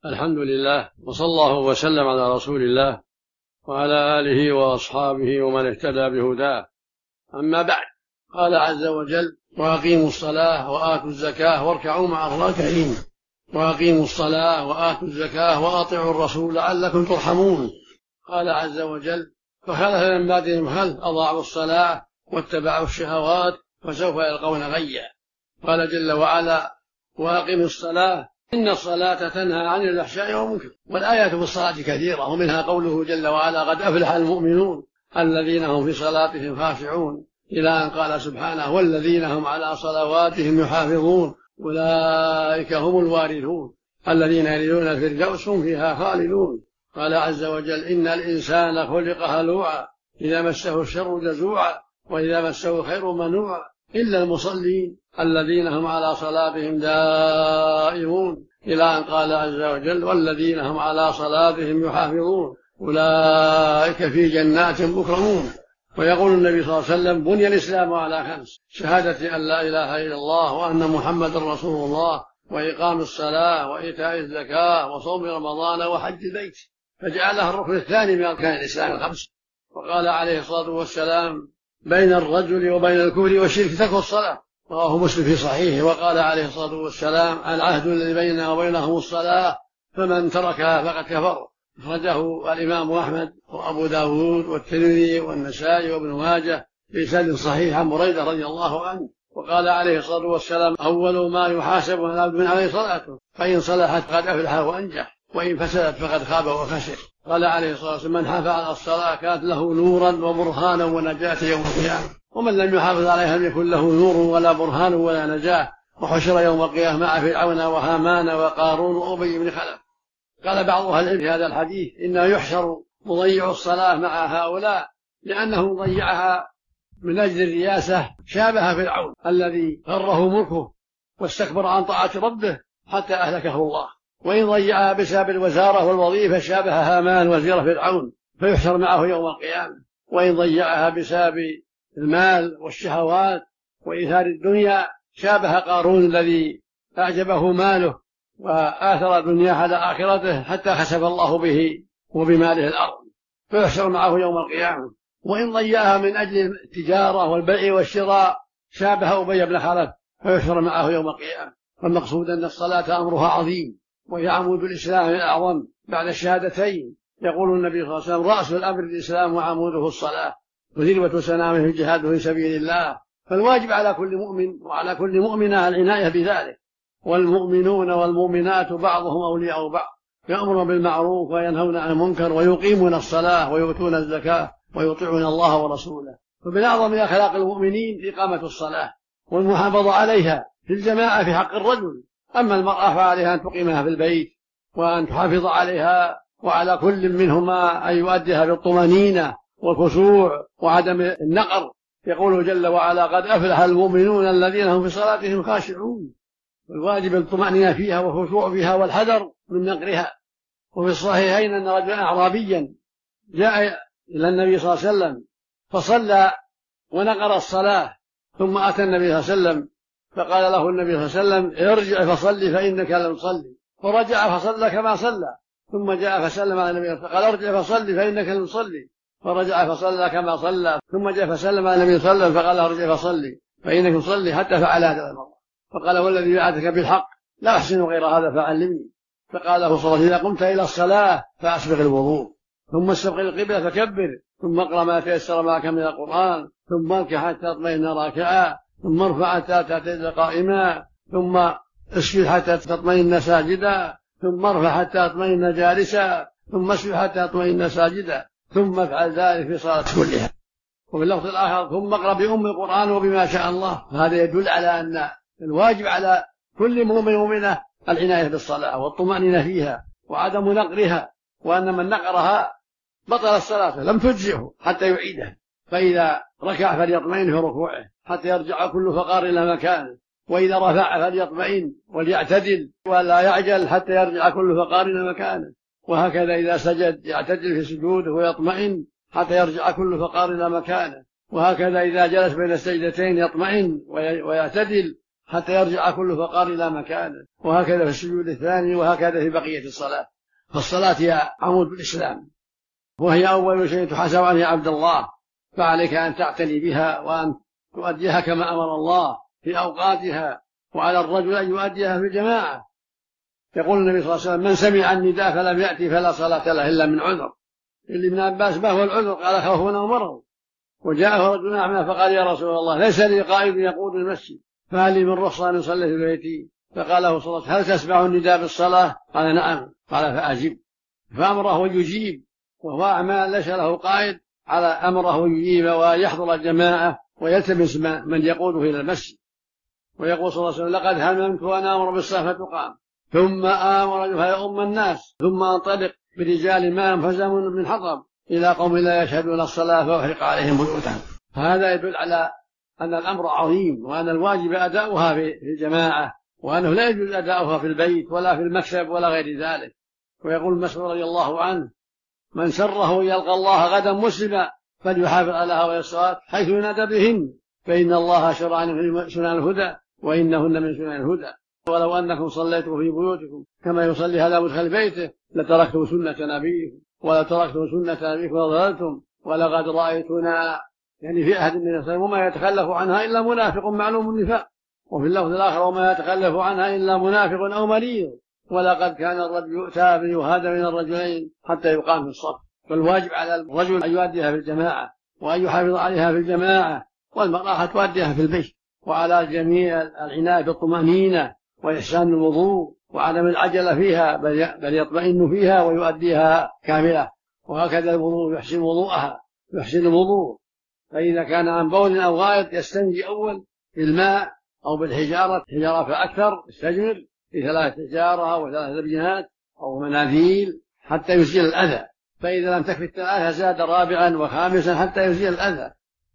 الحمد لله، وصلى الله وسلم على رسول الله وعلى آله وأصحابه ومن اهتدى بهداه. أما بعد، قال عز وجل: وأقيموا الصلاة وآتوا الزكاة واركعوا مع الراكعين. وأقيموا الصلاة وآتوا الزكاة وأطيعوا الرسول لعلكم ترحمون. قال عز وجل: فخلف من بعدهم خلف أضاعوا الصلاة واتبعوا الشهوات فسوف يلقون غيا. قال جل وعلا: وأقم الصلاة إن الصلاة تنهى عن الفحشاء والمنكر. والآيات في الصلاة كثيرة، ومنها قوله جل وعلا: قد أفلح المؤمنون الذين هم في صلاتهم خاشعون، إلى أن قال سبحانه: والذين هم على صلواتهم يحافظون أولئك هم الوارثون الذين يرثون الفردوس هم فيها خالدون. قال عز وجل: إن الإنسان خلق هلوعا إذا مسه الشر جزوعا وإذا مسه الخير منوعا إلا المصلين الذين هم على صلاتهم دائمون، إلى أن قال عز وجل: والذين هم على صلاتهم يحافظون أولئك في جنات مكرمون. ويقول النبي صلى الله عليه وسلم: بني الإسلام على 5: شهادة أن لا إله إلا الله وأن محمد رسول الله وإقام الصلاة وإيتاء الزكاة وصوم رمضان وحج البيت، فجعلها الركن الثاني من أركان الإسلام 5. وقال عليه الصلاة والسلام: بين الرجل وبين الكفر والشرك ترك الصلاة، رواه مسلم في صحيحه. وقال عليه الصلاة والسلام: العهد الذي بيننا وبينهم الصلاة فمن تركها فقد كفر. أخرجه الإمام أحمد وأبو داود والترمذي والنسائي وابن ماجه بإسناد صحيح عن بريدة رضي الله عنه. وقال عليه الصلاة والسلام: أول ما يحاسب العبد من عليه صلاته، فإن صلحت فقد أفلح وأنجح، وإن فسدت فقد خاب وخسر. قال عليه الصلاة والسلام: من حافظ على الصلاة كانت له نورا وبرهانا ونجاة يوم القيامة، ومن لم يحافظ عليها لم يكن له نور ولا برهان ولا نجاة، وحشر يوم القيامة مع فرعون وهامان وقارون وأبي بن خلف. قال بعض أهل العلم في هذا الحديث: إنه يحشر مضيع الصلاة مع هؤلاء، لأنه ضيعها من أجل الرياسة، شابه فرعون الذي غره ملكه واستكبر عن طاعة ربه حتى أهلكه الله. وإن ضيعها بسبب الوزارة والوظيفة شابه هامان وزير فرعون فيحشر معه يوم القيامة. وإن ضيعها بسبب المال والشهوات وإيثار الدنيا شابه قارون الذي أعجبه ماله وآثر الدنيا على آخرته حتى خسف الله به وبماله الأرض فيحشر معه يوم القيامة. وإن ضيعها من أجل التجارة والبيع والشراء شابه أبي بن خلف فيحشر معه يوم القيامة. والمقصود أن الصلاة أمرها عظيم، وهي عمود الإسلام الأعظم بعد الشهادتين. يقول النبي صلى الله عليه وسلم: رأس الأمر الإسلام وعموده الصلاة وذروة سنامه الجهاد في سبيل الله. فالواجب على كل مؤمن وعلى كل مؤمنة العناية بذلك. والمؤمنون والمؤمنات بعضهم أولياء بعض، يأمرون بالمعروف وينهون عن المنكر ويقيمون الصلاة ويؤتون الزكاة ويطيعون الله ورسوله. فمن أعظم أخلاق المؤمنين إقامة الصلاة والمحافظة عليها في الجماعة في حق الرجل. أما المرأة فعليها أن تقيمها في البيت وأن تحافظ عليها، وعلى كل منهما أن يؤديها بالطمأنينة والخشوع وعدم النقر. يقول جل وعلا: قد أفلح المؤمنون الذين هم في صلاتهم خاشعون. والواجب الطمأنينة فيها والخشوع فيها والحذر من نقرها. وفي الصحيحين أن رجلا أعرابيا جاء إلى النبي صلى الله عليه وسلم فصلى ونقر الصلاة، ثم أتى النبي صلى الله عليه وسلم فقال له النبي صلى الله عليه وسلم: ارجع فصلي فإنك لم تصلي. فرجع فصلى كما صلى، ثم جاء فسلم على النبي فقال: ارجع فصلي فإنك لم تصلي. فرجع فصلى كما صلى، ثم جاء فسلم على النبي صلى الله عليه وسلم فقال: ارجع فصلي فإنك تصلي، حتى فعل هذا المرة. فقال: والذي بعثك بالحق لا أحسن غير هذا فعلمني. فقال له صلى الله عليه وسلم: إذا قمت إلى الصلاة فأسبغ الوضوء، ثم استبق القبلة فكبر، ثم اقرأ ما تيسر معك من القرآن، ثم اركع حتى تطمئن راكعا، ثم ارفع حتى تعتدل قائما، ثم اسجد حتى تطمئن ساجدا، ثم ارفع حتى تطمئن جالسا، ثم اسجد حتى تطمئن ساجدا، ثم افعل ذلك في صلاة كلها. وفي اللفظ الآخر: ثم اقرأ بأم القرآن وبما شاء الله. هذا يدل على أن الواجب على كل مؤمن ومؤمنة العناية بالصلاة والطمأنينة فيها وعدم نقرها، وأن من نقرها بطل الصلاة لم تجزئه حتى يعيدها. فإذا ركع فليطمئن في ركوعه حتى يرجع كل فقار إلى مكانه، وإذا رفع فليطمئن وليعتدل ولا يعجل حتى يرجع كل فقار إلى مكانه. وهكذا إذا سجد يعتدل في سجوده ويطمئن حتى يرجع كل فقار إلى مكانه. وهكذا إذا جلس بين السجدتين يطمئن ويعتدل حتى يرجع كل فقار إلى مكانه، وهكذا في السجود الثاني، وهكذا في بقية الصلاة. فالصلاة هي عمود الإسلام، وهي أول شيء تحاسب عنه يا عبد الله، فعليك أن تعتني بها وأن تؤديها كما أمر الله في أوقاتها، وعلى الرجل أن يؤديها في الجماعة. يقول النبي صلى الله عليه وسلم: من سمع النداء فلم يأتي فلا صلاة له إلا من عذر. اللي ابن عباس: ما هو العذر؟ قال: خوف أو مرض. وجاءه رجل أعمى فقال: يا رسول الله، ليس لي قائد يقود المسجد، فهل لي من رخصة أن أصلي في بيتي؟ فقال له صلى الله عليه وسلم: هل تسمع النداء بالصلاة؟ قال: نعم. قال: فأجب. فأمره يجيب، وهو أعمى ليس له قائد، على أمره يجيب ويحضر الجماعة ويلتمس من يقوده إلى المسجد. ويقول صلى الله عليه وسلم: لقد هممت وأن آمر بالصلاة فتقام، ثم آمر فيؤم الناس، ثم أنطلق برجال ما فزموا من حطب إلى قوم لا يشهدون الصلاة فأحرق عليهم بيوتهم. هذا يدل على أن الأمر عظيم، وأن الواجب أداؤها في الجماعة، وأنه لا يجوز أداؤها في البيت ولا في المكتب ولا غير ذلك. ويقول مسعود رضي الله عنه: من سره يلقى الله غدا مسلما فليحافظ على هؤلاء الصلوات حيث ينادى بهن، فإن الله شرع من سنن الهدى وإنهن من سنن الهدى. ولو أنكم صليتم في بيوتكم كما يصلي هذا مدخل بيته لتركتم سنة نبيكم، ولا تركتم سنة نبيكم وضللتم، ولقد رأيتنا، يعني في عهد النبي صلى الله عليه وسلم: وما يتخلف عنها إلا منافق معلوم النفاق. وفي اللفظ الآخر: وما يتخلف عنها إلا منافق أو مريض. ولقد كان الرجل يؤتى بيهادى من الرجلين حتى يقام في الصف. فالواجب على الرجل أن يؤديها في الجماعة، وأن يحافظ عليها في الجماعة، والمرأة تؤديها في البيت. وعلى الجميع العناية بالطمأنينة وإحسان الوضوء وعدم العجلة فيها، بل يطمئن فيها ويؤديها كاملة. وهكذا الوضوء يحسن وضوءها، يحسن الوضوء، فإذا كان عن بول أو غائط يستنجي أول بالماء أو بالحجارة، حجارة فأكثر يستجمر في 3 حجارة أو 3 لبنات أو مناديل حتى يزيل الأذى، فإذا لم تكفي 3 زاد 4 و5 حتى يزيل الأذى.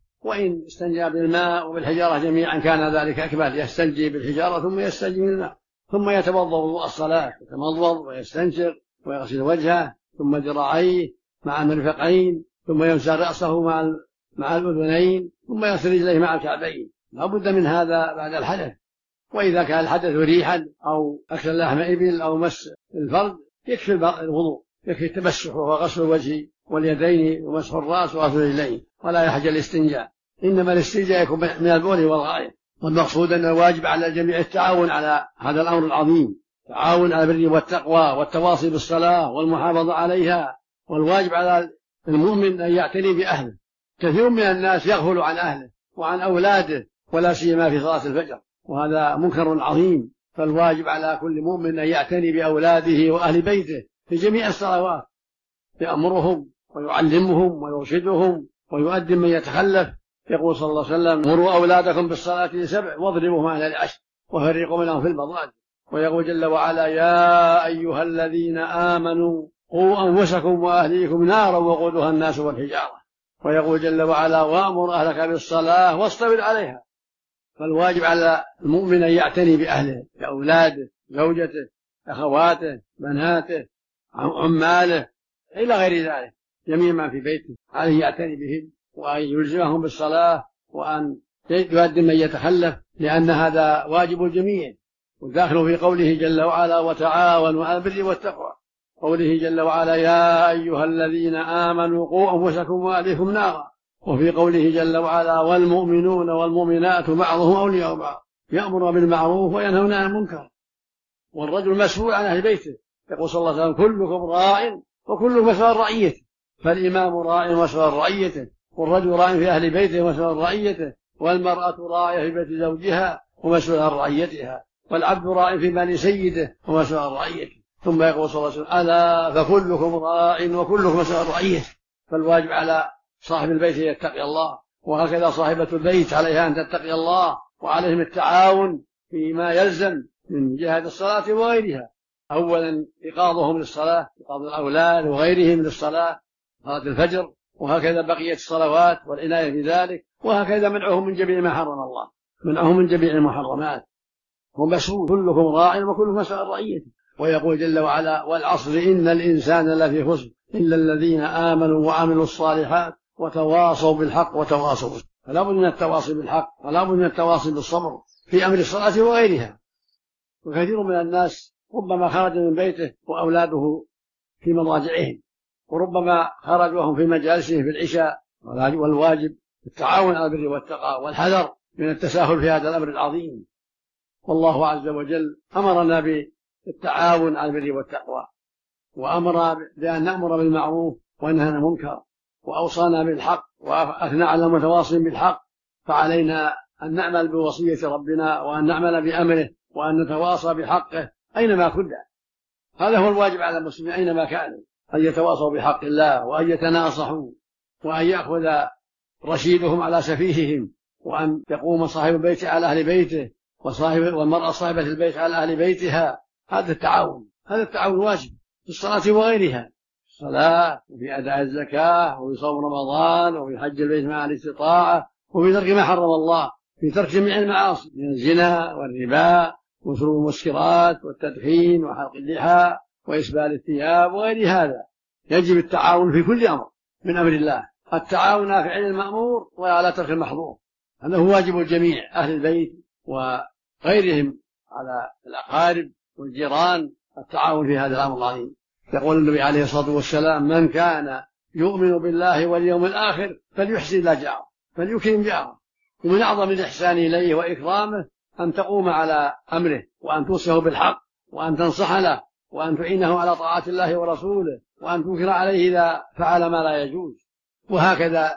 وإن استنجى بالماء وبالحجارة جميعا كان ذلك أكمل، يستنجي بالحجارة ثم يستنجي بالماء، ثم يتوضأ وضوء الصلاة، يتمضمض ويستنشق ويغسل وجهه ثم ذراعيه مع المرفقين، ثم يمسح رأسه مع الأذنين، ثم يغسل رجليه مع الكعبين. لا بد من هذا بعد الحدث. وإذا كان الحدث ريحا أو أكل لحم إبل أو مس الفرد يكفي الوضوء، يكفي التمسح وغسل الوجه واليدين ومسح الرأس وغسل الرجلين، ولا يحتاج الاستنجاء. إنما الاستنجاء يكون من البول والغائط. والمقصود أن الواجب على الجميع التعاون على هذا الأمر العظيم، تعاون على البر والتقوى والتواصي بالصلاة والمحافظة عليها. والواجب على المؤمن أن يعتني بأهله. كثير من الناس يغفل عن أهله وعن أولاده، ولا سيما في صلاة الفجر، وهذا منكر عظيم. فالواجب على كل مؤمن أن يعتني بأولاده وأهل بيته في جميع الصلوات، يأمرهم ويعلمهم ويرشدهم ويؤدب من يتخلف. يقول صلى الله عليه وسلم: مروا أولادكم بالصلاة 7 واضربوهم على 10 وفرقوا بينهم في المضاجع. ويقول جل وعلا: يا أيها الذين آمنوا قوا أنفسكم وأهليكم نارا وقودها الناس والحجارة. ويقول جل وعلا: وأمر أهلك بالصلاة واصطبر عليها. فالواجب على المؤمن أن يعتني بأهله، بأولاده، زوجته، أخواته، بناته، عماله، إلى غير ذلك، جميع ما في بيته عليه يعتني بهم، وأن يلزمهم بالصلاة، وأن يؤدي من يتخلف، لأن هذا واجب الجميع. وداخل في قوله جل وعلا: وتعاونوا على البر والتقوى. قوله جل وعلا: يا أيها الذين آمنوا قوا أنفسكم وأهليكم نارا. وفي قوله جل وعلا: والمؤمنون والمؤمنات بعضهم أولياء بعض يأمر بالمعروف وينهون عن المنكر. والرجل مسؤول عن أهل بيته. يقول صلى الله عليه وسلم: كلكم راع وكلكم مسؤول عن رعيته. فالإمام راع ومسؤول عن رعيته، والرجل راع في أهل بيته ومسؤول عن رعيته، والمرأة راعية في بيت زوجها ومسؤول عن رعيتها، والعبد راع في مال سيده ومسؤول عن رعيته. ثم يقول صلى الله عليه وسلم: ألا فكلكم راع وكلكم مسؤول عن رعيته. فالواجب على صاحب البيت أن يتقي الله، وهكذا صاحبة البيت عليها أن تتقي الله، وعليهم التعاون فيما يلزم من جهة الصلاة وغيرها. أولا إيقاظهم للصلاة، إيقاظ الأولاد وغيرهم للصلاة، صلاة الفجر، وهكذا بقية الصلوات والعناية بذلك، وهكذا منعهم من جميع ما حرم الله، منعهم من جميع المحرمات. ومسؤول كلكم راع وكلكم مسؤول عن رعيته. ويقول جل وعلا: والعصر إن الإنسان لفي خسر إلا الذين آمنوا وعملوا الصالحات وتواصوا بالحق وتواصوا بالصبر. فلا بد من التواصي بالحق، ولا بد من التواصي بالصبر في أمر الصلاة وغيرها. وكثير من الناس ربما خرج من بيته وأولاده في مضاجعهم، وربما خرج وهم في مجالسهم في العشاء، والواجب التعاون على البر والتقوى والحذر من التساهل في هذا الأمر العظيم. والله عز وجل أمرنا بالتعاون على البر والتقوى، وأمر بأن نأمر بالمعروف وننهى عن المنكر، وأوصانا بالحق وأثنى على المتواصين بالحق، فعلينا أن نعمل بوصية ربنا وأن نعمل بأمره وأن نتواصى بحقه أينما كنا. هذا هو الواجب على المسلمين أينما كانوا، أن يتواصوا بحق الله وأن يتناصحوا وأن يأخذ رشيدهم على سفيههم، وأن يقوم صاحب البيت على أهل بيته والمرأة صاحبة البيت على أهل بيتها. هذا التعاون واجب في الصلاة وغيرها، في الصلاة وفي أداء الزكاة وفي صوم رمضان وفي حج البيت مع الاستطاعة وفي ترك ما حرم الله، في ترك جميع المعاصي من الزنا والربا وشرب المسكرات والتدخين وحلق اللحى وإسبال الثياب وغير هذا. يجب التعاون في كل أمر من أمر الله، التعاون على فعل المأمور وعلى ترك المحظور. هذا هو واجب الجميع، أهل البيت وغيرهم على الأقارب والجيران، التعاون في هذا الأمر العظيم. يقول النبي عليه الصلاة والسلام: من كان يؤمن بالله واليوم الآخر فليحسن إلى جاره، فليكرم جاره. ومن أعظم الإحسان إليه وإكرامه أن تقوم على أمره، وأن توصيه بالحق، وأن تنصح له، وأن تعينه على طاعة الله ورسوله، وأن تنكر عليه إذا فعل ما لا يجوز. وهكذا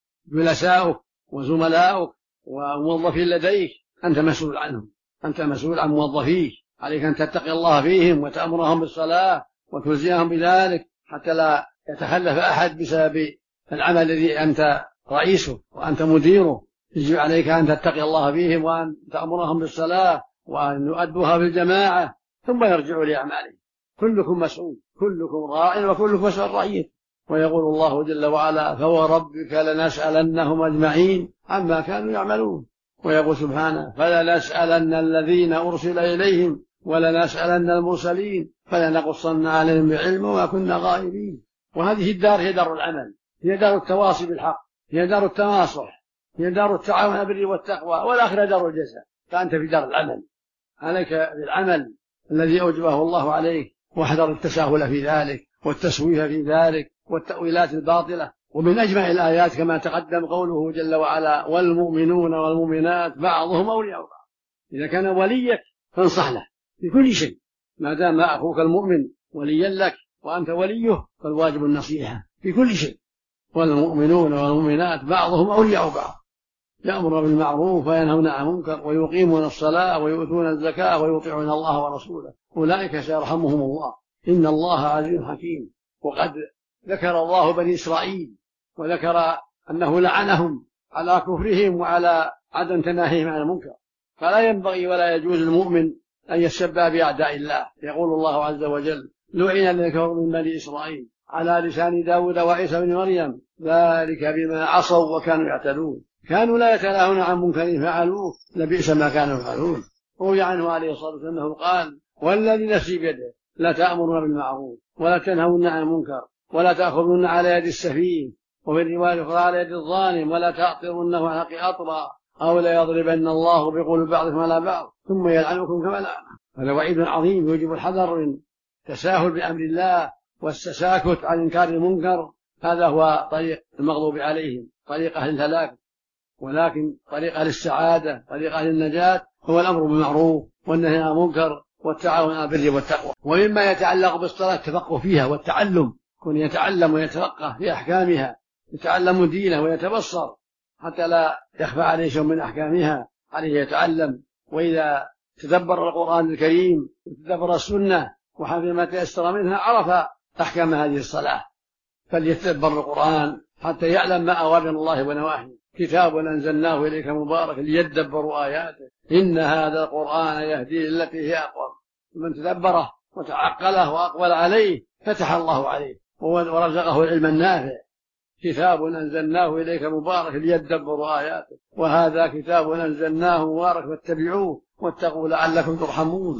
جلساؤك وزملاؤك وموظفين لديك أنت مسؤول عنهم، أنت مسؤول عن موظفيك، عليك أن تتقي الله فيهم وتأمرهم بالصلاة وتلزمهم بذلك حتى لا يتخلف أحد بسبب العمل الذي أنت رئيسه وأنت مديره. يجب عليك أن تتقي الله فيهم وأن تأمرهم بالصلاة وأن يؤدوها في الجماعة، ثم يرجعوا لأعمالهم. كلكم مسؤول، كلكم راع وكلكم مسؤول رعيته. ويقول الله جل وعلا: فوربك لنسألنهم أجمعين عما كانوا يعملون. ويقول سبحانه: فلنسألن الذين أرسل إليهم ولنسألن المرسلين فلنقصن عليهم بعلم وما كنا غائبين. وهذه الدار هي دار العمل، هي دار التواصي بالحق، هي دار التناصح، هي دار التعاون على البر والتقوى، والآخرة دار الجزاء. فأنت في دار العمل، عليك بالعمل الذي أوجبه الله عليك، واحذر التساهل في ذلك والتسويف في ذلك والتأويلات الباطلة. ومن أجمع الآيات كما تقدم قوله جل وعلا: والمؤمنون والمؤمنات بعضهم أولياء بعض. إذا كان وليك فانصح له في كل شيء، ما دام أخوك المؤمن وليا لك وأنت وليه فالواجب النصيحة في كل شيء. والمؤمنون والمؤمنات بعضهم أولياء بعض، يأمر بالمعروف وينهون عن المنكر ويقيمون الصلاة ويؤتون الزكاة ويطيعون الله ورسوله أولئك سيرحمهم الله إن الله عزيز حكيم. وقد ذكر الله بني إسرائيل وذكر أنه لعنهم على كفرهم وعلى عدم تناهيهم عن المنكر، فلا ينبغي ولا يجوز المؤمن أن يسب بأعداء الله. يقول الله عز وجل: لعن الذين كفروا من بني إسرائيل على لسان داود وعيسى بن مريم ذلك بما عصوا وكانوا يعتدون كانوا لا يتناهون عن منكر فعلوه لبئس ما كانوا يفعلون. روي عنه عليه الصلاة والسلام أنه قال: والذي نفسي بيده لا تأمرون بالمعروف ولا تنهون عن المنكر ولا تأخذون على يد السفيه وفي الرواية الأخرى على يد الظالم ولا تعطرونه عن حق أطرا أو لا يضربن الله بقول بعضكم على بعض ثم يلعنكم كما لعنه. هذا وعيد عظيم يوجب الحذر من التساهل بأمر الله والتساكت عن إنكار المنكر. هذا هو طريق المغضوب عليهم، طريق أهل الهلاك. ولكن طريق أهل السعادة، طريق أهل النجاة هو الأمر بالمعروف والنهي عن المنكر والتعاون على البر والتقوى. ومما يتعلق بالصلاة التفقه فيها والتعلم، كن يتعلم ويتفقه في أحكامها، يتعلم دينه ويتبصر حتى لا يخفى عليه شيء من أحكامها، عليه يتعلم. وإذا تدبر القرآن الكريم وتدبر السنة وحفظ ما تيسر منها عرف أحكام هذه الصلاة. فليتدبر القرآن حتى يعلم ما أوامر الله ونواهيه. كتاب أنزلناه إليك مبارك ليدبروا آياته إن هذا القرآن يهدي للتي هي أقوم. من تدبره وتعقله وأقبل عليه فتح الله عليه ورزقه العلم النافع. كتاب أنزلناه إليك مبارك ليدبروا آياته وهذا كتاب أنزلناه مبارك فاتبعوه واتقوا لعلكم ترحمون.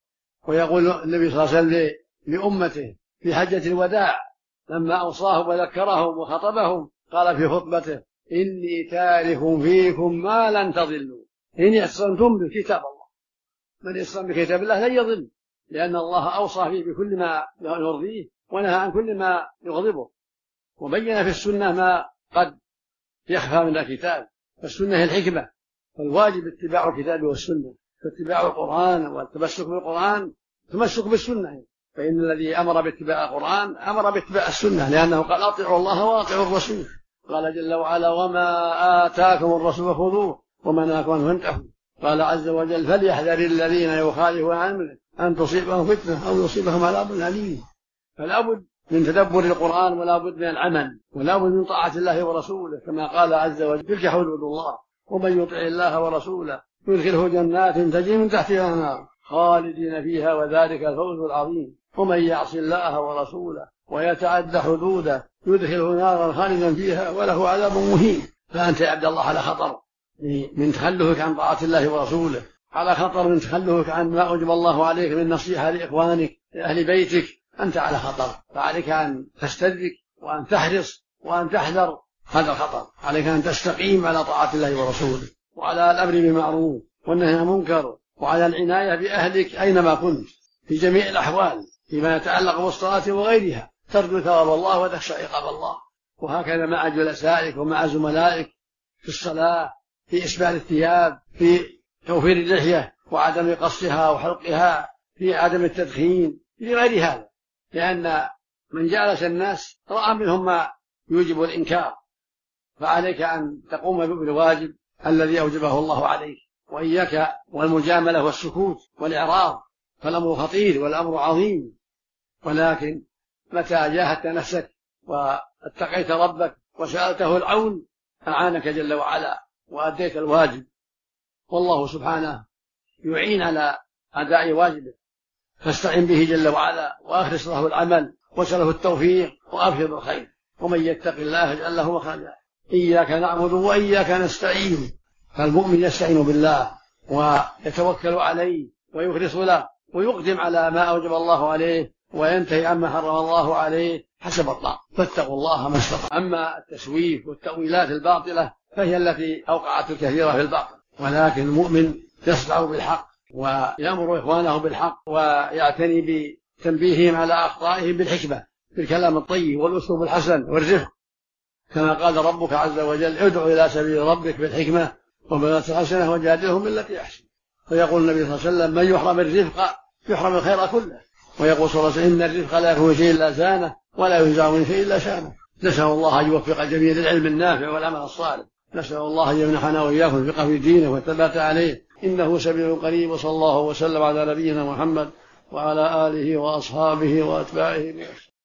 ويقول النبي صلى الله عليه وسلم لأمته في حجة الوداع لما أوصاهم وذكرهم وخطبهم قال في خطبته: إني تارك فيكم ما لن تضلوا إن اعتصمتم بكتاب الله، من يعتصم بكتاب الله لن يضل، لأن الله أوصى فيه بكل ما يرضيه ونهى عن كل ما يغضبه، وبين في السنة ما قد يخفى من الكتاب، فالسنة هي الحكمة، فالواجب اتباع الكتاب والسنة، فاتباع القرآن والتمسك بالقرآن تمسك بالسنة، فإن الذي أمر باتباع القرآن أمر باتباع السنة، لأنه قال أطيعوا الله وأطيعوا الرسول، قال جل وعلا وما آتاكم الرسول خذوه وما نهاكم عنه فانتهوا، قال عز وجل فليحذر الذين يخالفون عن أمره أن تصيبهم فتنة أو يصيبهم عذاب أليم. فلا بد من تدبر القرآن ولا بد من العمل ولا بد من طاعة الله ورسوله، كما قال عز وجل تلك حدود الله ومن يطع الله ورسوله يدخله جنات تجري من تحتها الأنهار خالدين فيها وذلك الفوز العظيم، ومن يعص الله ورسوله ويتعد حدوده يدخله نارا خالدا فيها وله عذاب مهين. فأنت يا عبد الله على خطر من تخلفك عن طاعة الله ورسوله، على خطر من تخلفك عن ما أوجب الله عليك من نصيحة لإخوانك لأهل بيتك، أنت على خطر، فعليك أن تستدرك وأن تحرص وأن تحذر هذا الخطر، عليك أن تستقيم على طاعة الله ورسوله وعلى الأمر بالمعروف والنهي عن المنكر وعلى العناية بأهلك أينما كنت في جميع الأحوال فيما يتعلق بالصلاة وغيرها، ترجو ثواب الله وتخشى عقاب الله، وهكذا مع جلسائك ومع زملائك في الصلاة، في إسبال الثياب، في توفير اللحية وعدم قصها وحلقها، في عدم التدخين، في غير هذا، لأن من جالس الناس رأى منهم ما يوجب الإنكار، فعليك أن تقوم بالواجب الذي أوجبه الله عليك، وإياك والمجاملة والسكوت والإعراض، فالأمر خطير والأمر عظيم، ولكن متى جاهدت نفسك واتقيت ربك وسألته العون أعانك جل وعلا وأديت الواجب، والله سبحانه يعين على أداء واجبه، فاستعن به جل وعلا وأخلص له العمل وسله التوفيق وأبشر بالخير، ومن يتق الله يجعل له مخرجا. إياك نعبد وإياك نستعين، فالمؤمن يستعين بالله ويتوكل عليه ويخلص له ويقدم على ما أوجب الله عليه وينتهي عما حرم الله عليه حسب الطاقة، فاتقوا الله ما استطعتم. أما التسويف والتأويلات الباطلة فهي التي أوقعت الكثير في الباطل، ولكن المؤمن يصدع بالحق ويأمر إخوانه بالحق ويعتني بتنبيههم على أخطائهم بالحكمة بالكلام الطيب والأسلوب الحسن والرفق، كما قال ربك عز وجل ادع إلى سبيل ربك بالحكمة وبالموعظة الحسنة وجادلهم بالتي أحسن. فيقول النبي صلى الله عليه وسلم من يحرم الرفق يحرم الخير كله، ويقول صلى الله عليه وسلم إن الرفق لا يكون شيء إلا زانه ولا ينزع من شيء إلا شانه. نسأل الله أن يوفق الجميع للعلم النافع والعمل الصالح، نسأل الله أن يمنحنا وإياكم الفقه في دينه والثبات عليه، إنه سميع قريب. وصلى الله وسلم على نبينا محمد وعلى آله وأصحابه وأتباعه.